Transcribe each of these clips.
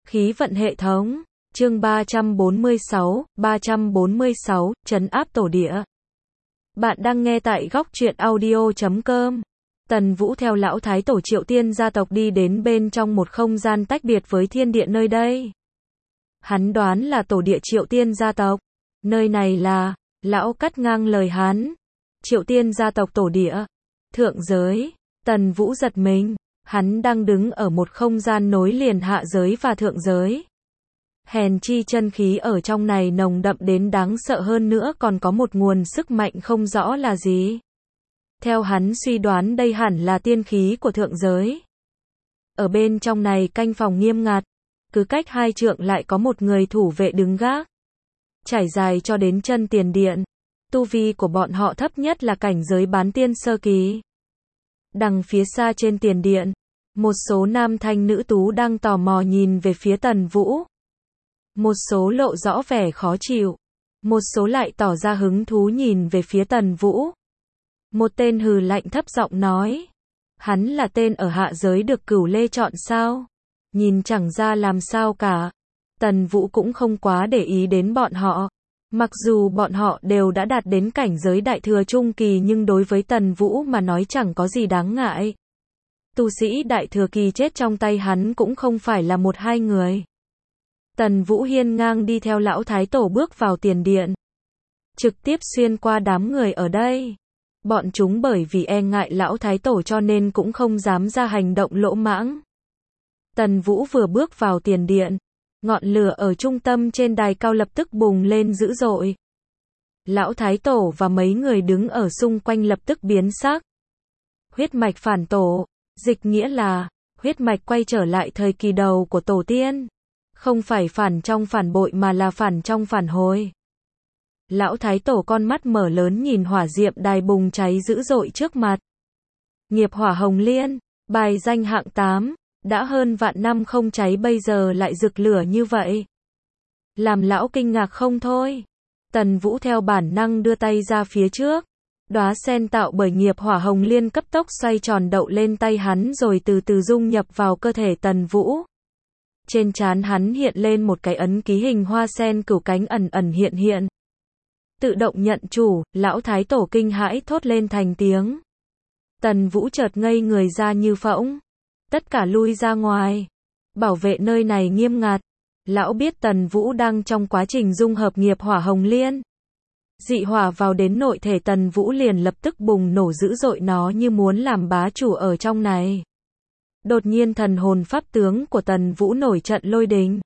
Khí vận hệ thống. Chương 346, trấn áp tổ địa. Bạn đang nghe tại góc truyện audio.com. Tần Vũ theo lão thái tổ Triệu Tiên gia tộc đi đến bên trong một không gian tách biệt với thiên địa nơi đây. Hắn đoán là tổ địa Triệu Tiên gia tộc. Nơi này là, lão cắt ngang lời hắn. Triệu Tiên gia tộc tổ địa. Thượng giới. Tần Vũ giật mình. Hắn đang đứng ở một không gian nối liền hạ giới và thượng giới. Hèn chi chân khí ở trong này nồng đậm đến đáng sợ hơn nữa, còn có một nguồn sức mạnh không rõ là gì. Theo hắn suy đoán đây hẳn là tiên khí của thượng giới. Ở bên trong này canh phòng nghiêm ngặt, cứ cách 2 trượng lại có một người thủ vệ đứng gác. Trải dài cho đến chân tiền điện. Tu vi của bọn họ thấp nhất là cảnh giới bán tiên sơ kỳ. Đằng phía xa trên tiền điện, một số nam thanh nữ tú đang tò mò nhìn về phía Tần Vũ. Một số lộ rõ vẻ khó chịu, một số lại tỏ ra hứng thú nhìn về phía Tần Vũ. Một tên hừ lạnh thấp giọng nói, hắn là tên ở hạ giới được Cửu Lê chọn sao? Nhìn chẳng ra làm sao cả. Tần Vũ cũng không quá để ý đến bọn họ. Mặc dù bọn họ đều đã đạt đến cảnh giới đại thừa trung kỳ, nhưng đối với Tần Vũ mà nói chẳng có gì đáng ngại. Tu sĩ đại thừa kỳ chết trong tay hắn cũng không phải là 1-2 người. Tần Vũ hiên ngang đi theo lão thái tổ bước vào tiền điện. Trực tiếp xuyên qua đám người ở đây. Bọn chúng bởi vì e ngại lão thái tổ cho nên cũng không dám ra hành động lỗ mãng. Tần Vũ vừa bước vào tiền điện, ngọn lửa ở trung tâm trên đài cao lập tức bùng lên dữ dội. Lão thái tổ và mấy người đứng ở xung quanh lập tức biến sắc. Huyết mạch phản tổ, dịch nghĩa là huyết mạch quay trở lại thời kỳ đầu của tổ tiên. Không phải phản trong phản bội mà là phản trong phản hồi. Lão thái tổ con mắt mở lớn nhìn hỏa diệm đài bùng cháy dữ dội trước mặt. Nghiệp hỏa hồng liên, bài danh hạng 8, đã hơn vạn năm không cháy bây giờ lại rực lửa như vậy. Làm lão kinh ngạc không thôi. Tần Vũ theo bản năng đưa tay ra phía trước. Đóa sen tạo bởi nghiệp hỏa hồng liên cấp tốc xoay tròn đậu lên tay hắn rồi từ từ dung nhập vào cơ thể Tần Vũ. Trên trán hắn hiện lên một cái ấn ký hình hoa sen cửu cánh ẩn ẩn hiện hiện. Tự động nhận chủ, lão thái tổ kinh hãi thốt lên thành tiếng. Tần Vũ chợt ngây người ra như phỗng. Tất cả lui ra ngoài. Bảo vệ nơi này nghiêm ngặt. Lão biết Tần Vũ đang trong quá trình dung hợp nghiệp hỏa hồng liên. Dị hỏa vào đến nội thể Tần Vũ liền lập tức bùng nổ dữ dội, nó như muốn làm bá chủ ở trong này. Đột nhiên thần hồn pháp tướng của Tần Vũ nổi trận lôi đình.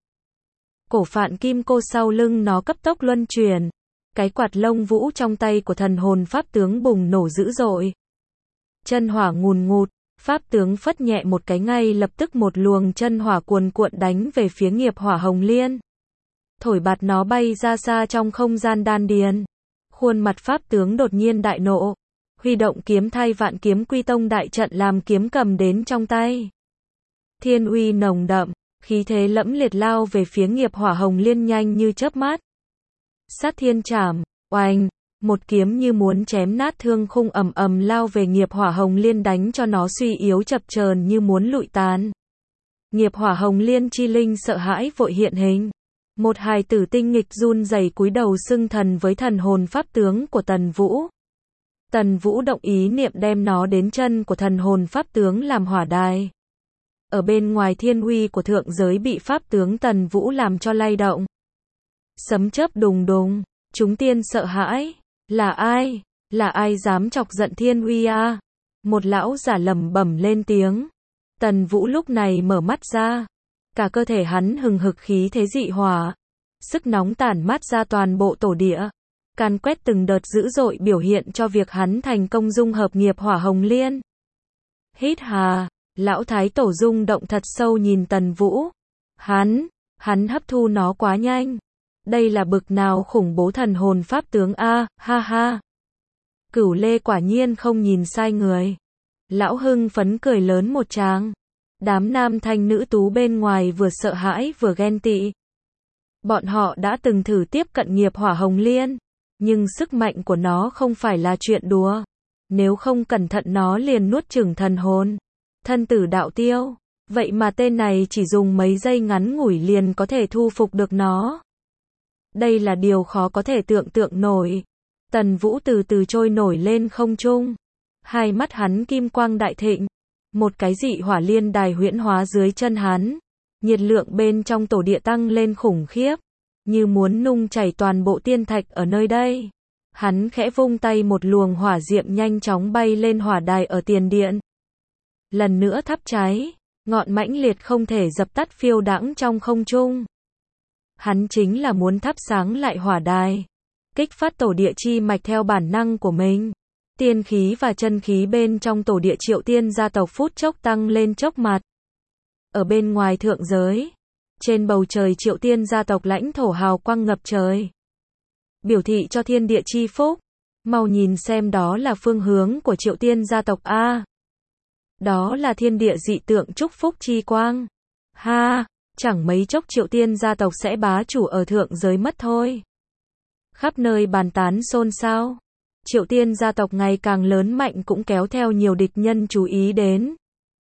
Cổ phạn kim cô sau lưng nó cấp tốc luân chuyển. Cái quạt lông vũ trong tay của thần hồn pháp tướng bùng nổ dữ dội. Chân hỏa ngùn ngụt, pháp tướng phất nhẹ một cái ngay lập tức một luồng chân hỏa cuồn cuộn đánh về phía nghiệp hỏa hồng liên. Thổi bạt nó bay ra xa trong không gian đan điền. Khuôn mặt pháp tướng đột nhiên đại nộ. Huy động kiếm thay vạn kiếm quy tông đại trận làm kiếm cầm đến trong tay. Thiên uy nồng đậm, khí thế lẫm liệt lao về phía nghiệp hỏa hồng liên nhanh như chớp mắt. Sát thiên trảm, oanh, một kiếm như muốn chém nát thương khung ầm ầm lao về nghiệp hỏa hồng liên đánh cho nó suy yếu chập chờn như muốn lụi tàn. Nghiệp hỏa hồng liên chi linh sợ hãi vội hiện hình. Một hài tử tinh nghịch run rẩy cúi đầu xưng thần với thần hồn pháp tướng của Tần Vũ. Tần Vũ động ý niệm đem nó đến chân của thần hồn pháp tướng làm hỏa đài. Ở bên ngoài thiên uy của thượng giới bị pháp tướng Tần Vũ làm cho lay động. Sấm chớp đùng đùng, chúng tiên sợ hãi. Là ai? Là ai dám chọc giận thiên uy à? Một lão giả lẩm bẩm lên tiếng. Tần Vũ lúc này mở mắt ra. Cả cơ thể hắn hừng hực khí thế dị hỏa. Sức nóng tản mát ra toàn bộ tổ địa. Càn quét từng đợt dữ dội biểu hiện cho việc hắn thành công dung hợp nghiệp hỏa hồng liên. Hít hà, lão thái tổ rung động thật sâu nhìn Tần Vũ. Hắn hấp thu nó quá nhanh. Đây là bực nào khủng bố thần hồn pháp tướng a, ha ha. Cửu Lê quả nhiên không nhìn sai người. Lão hưng phấn cười lớn một tràng. Đám nam thanh nữ tú bên ngoài vừa sợ hãi vừa ghen tị. Bọn họ đã từng thử tiếp cận nghiệp hỏa hồng liên. Nhưng sức mạnh của nó không phải là chuyện đùa. Nếu không cẩn thận nó liền nuốt chửng thần hồn. Thân tử đạo tiêu. Vậy mà tên này chỉ dùng mấy giây ngắn ngủi liền có thể thu phục được nó. Đây là điều khó có thể tưởng tượng nổi. Tần Vũ từ từ trôi nổi lên không trung. Hai mắt hắn kim quang đại thịnh. Một cái dị hỏa liên đài huyễn hóa dưới chân hắn. Nhiệt lượng bên trong tổ địa tăng lên khủng khiếp. Như muốn nung chảy toàn bộ tiên thạch ở nơi đây. Hắn khẽ vung tay, một luồng hỏa diệm nhanh chóng bay lên hỏa đài ở tiền điện. Lần nữa thắp cháy. Ngọn mãnh liệt không thể dập tắt phiêu đãng trong không trung. Hắn chính là muốn thắp sáng lại hỏa đài. Kích phát tổ địa chi mạch theo bản năng của mình. Tiên khí và chân khí bên trong tổ địa Triệu Tiên gia tộc phút chốc tăng lên chốc mặt. Ở bên ngoài thượng giới, trên bầu trời Triệu Tiên gia tộc lãnh thổ hào quang ngập trời. Biểu thị cho thiên địa chi phúc. Mau nhìn xem, đó là phương hướng của Triệu Tiên gia tộc a. Đó là thiên địa dị tượng chúc phúc chi quang. Ha, chẳng mấy chốc Triệu Tiên gia tộc sẽ bá chủ ở thượng giới mất thôi. Khắp nơi bàn tán xôn xao. Triệu Tiên gia tộc ngày càng lớn mạnh cũng kéo theo nhiều địch nhân chú ý đến.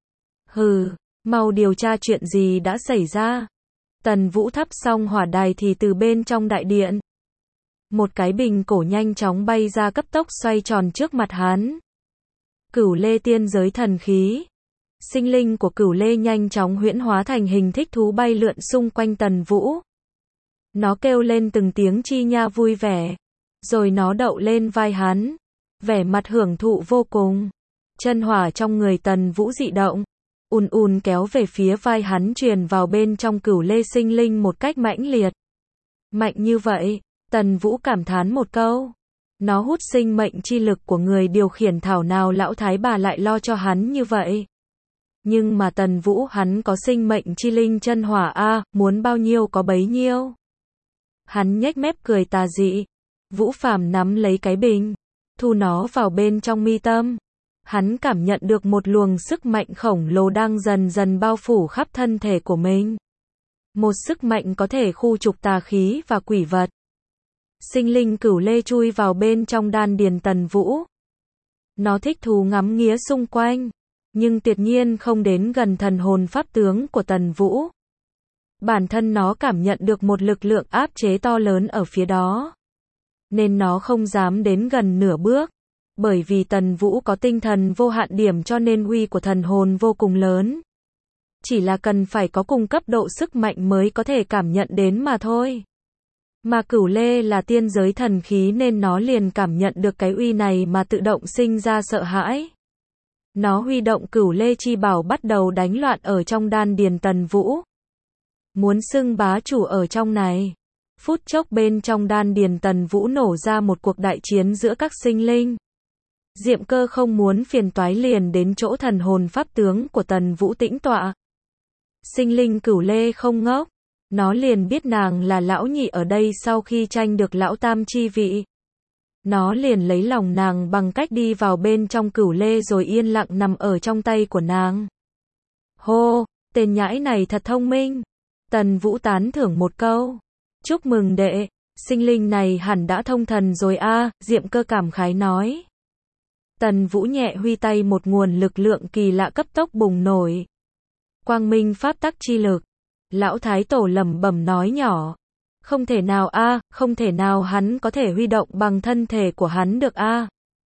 Hừ, mau điều tra chuyện gì đã xảy ra. Tần Vũ thắp xong hỏa đài thì từ bên trong đại điện, một cái bình cổ nhanh chóng bay ra, cấp tốc xoay tròn trước mặt hắn. Cửu Lê tiên giới thần khí. Sinh linh của Cửu Lê nhanh chóng huyễn hóa thành hình thích thú bay lượn xung quanh Tần Vũ. Nó kêu lên từng tiếng chi nha vui vẻ. Rồi nó đậu lên vai hắn. Vẻ mặt hưởng thụ vô cùng. Chân hỏa trong người Tần Vũ dị động. Ùn ùn kéo về phía vai hắn, truyền vào bên trong Cửu Lê sinh linh một cách mãnh liệt. Mạnh như vậy, Tần Vũ cảm thán một câu. Nó hút sinh mệnh chi lực của người điều khiển, thảo nào lão thái bà lại lo cho hắn như vậy. Nhưng mà Tần Vũ hắn có sinh mệnh chi linh chân hỏa a, muốn bao nhiêu có bấy nhiêu. Hắn nhếch mép cười tà dị. Vũ Phàm nắm lấy cái bình, thu nó vào bên trong mi tâm. Hắn cảm nhận được một luồng sức mạnh khổng lồ đang dần dần bao phủ khắp thân thể của mình. Một sức mạnh có thể khu trục tà khí và quỷ vật. Sinh linh Cửu Lê chui vào bên trong đan điền Tần Vũ. Nó thích thú ngắm nghía xung quanh, nhưng tuyệt nhiên không đến gần thần hồn pháp tướng của Tần Vũ. Bản thân nó cảm nhận được một lực lượng áp chế to lớn ở phía đó, nên nó không dám đến gần nửa bước. Bởi vì Tần Vũ có tinh thần vô hạn điểm, cho nên uy của thần hồn vô cùng lớn. Chỉ là cần phải có cùng cấp độ sức mạnh mới có thể cảm nhận đến mà thôi. Mà Cửu Lê là tiên giới thần khí nên nó liền cảm nhận được cái uy này mà tự động sinh ra sợ hãi. Nó huy động Cửu Lê chi bảo bắt đầu đánh loạn ở trong đan điền Tần Vũ. Muốn xưng bá chủ ở trong này. Phút chốc bên trong đan điền Tần Vũ nổ ra một cuộc đại chiến giữa các sinh linh. Diệm Cơ không muốn phiền toái liền đến chỗ thần hồn pháp tướng của Tần Vũ tĩnh tọa. Sinh linh Cửu Lê không ngốc. Nó liền biết nàng là lão nhị ở đây sau khi tranh được lão tam chi vị. Nó liền lấy lòng nàng bằng cách đi vào bên trong Cửu Lê rồi yên lặng nằm ở trong tay của nàng. Hô, tên nhãi này thật thông minh. Tần Vũ tán thưởng một câu. Chúc mừng đệ, sinh linh này hẳn đã thông thần rồi a, Diệm Cơ cảm khái nói. Tần Vũ nhẹ huy tay, một nguồn lực lượng kỳ lạ cấp tốc bùng nổi. Quang minh pháp tắc chi lực. Lão Thái Tổ lẩm bẩm nói nhỏ. Không thể nào a, không thể nào hắn có thể huy động bằng thân thể của hắn được a.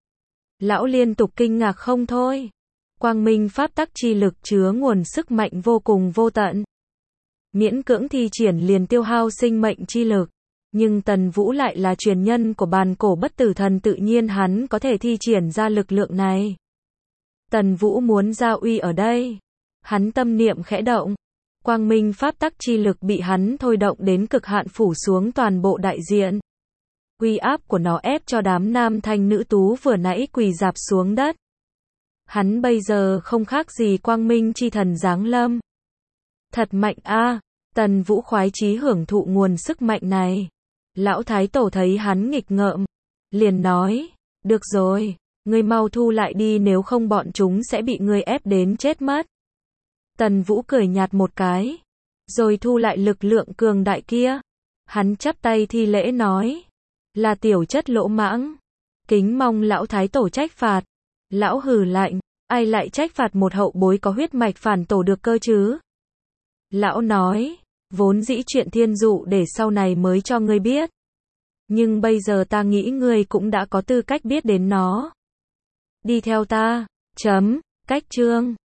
Lão liên tục kinh ngạc không thôi. Quang minh pháp tắc chi lực chứa nguồn sức mạnh vô cùng vô tận. Miễn cưỡng thi triển liền tiêu hao sinh mệnh chi lực. Nhưng Tần Vũ lại là truyền nhân của bàn cổ bất tử thần, tự nhiên hắn có thể thi triển ra lực lượng này. Tần Vũ muốn ra uy ở đây. Hắn tâm niệm khẽ động. Quang minh pháp tắc chi lực bị hắn thôi động đến cực hạn, phủ xuống toàn bộ đại diện. Uy áp của nó ép cho đám nam thanh nữ tú vừa nãy quỳ rạp xuống đất. Hắn bây giờ không khác gì quang minh chi thần giáng lâm. Thật mạnh a, Tần Vũ khoái chí hưởng thụ nguồn sức mạnh này. Lão Thái Tổ thấy hắn nghịch ngợm, liền nói, được rồi, ngươi mau thu lại đi, nếu không bọn chúng sẽ bị ngươi ép đến chết mất. Tần Vũ cười nhạt một cái, rồi thu lại lực lượng cường đại kia. Hắn chắp tay thi lễ nói, là tiểu chất lỗ mãng, kính mong lão Thái Tổ trách phạt. Lão hừ lạnh, Ai lại trách phạt một hậu bối có huyết mạch phản tổ được cơ chứ? Lão nói, vốn dĩ chuyện thiên dụ để sau này mới cho ngươi biết. Nhưng bây giờ ta nghĩ ngươi cũng đã có tư cách biết đến nó. Đi theo ta. Cách chương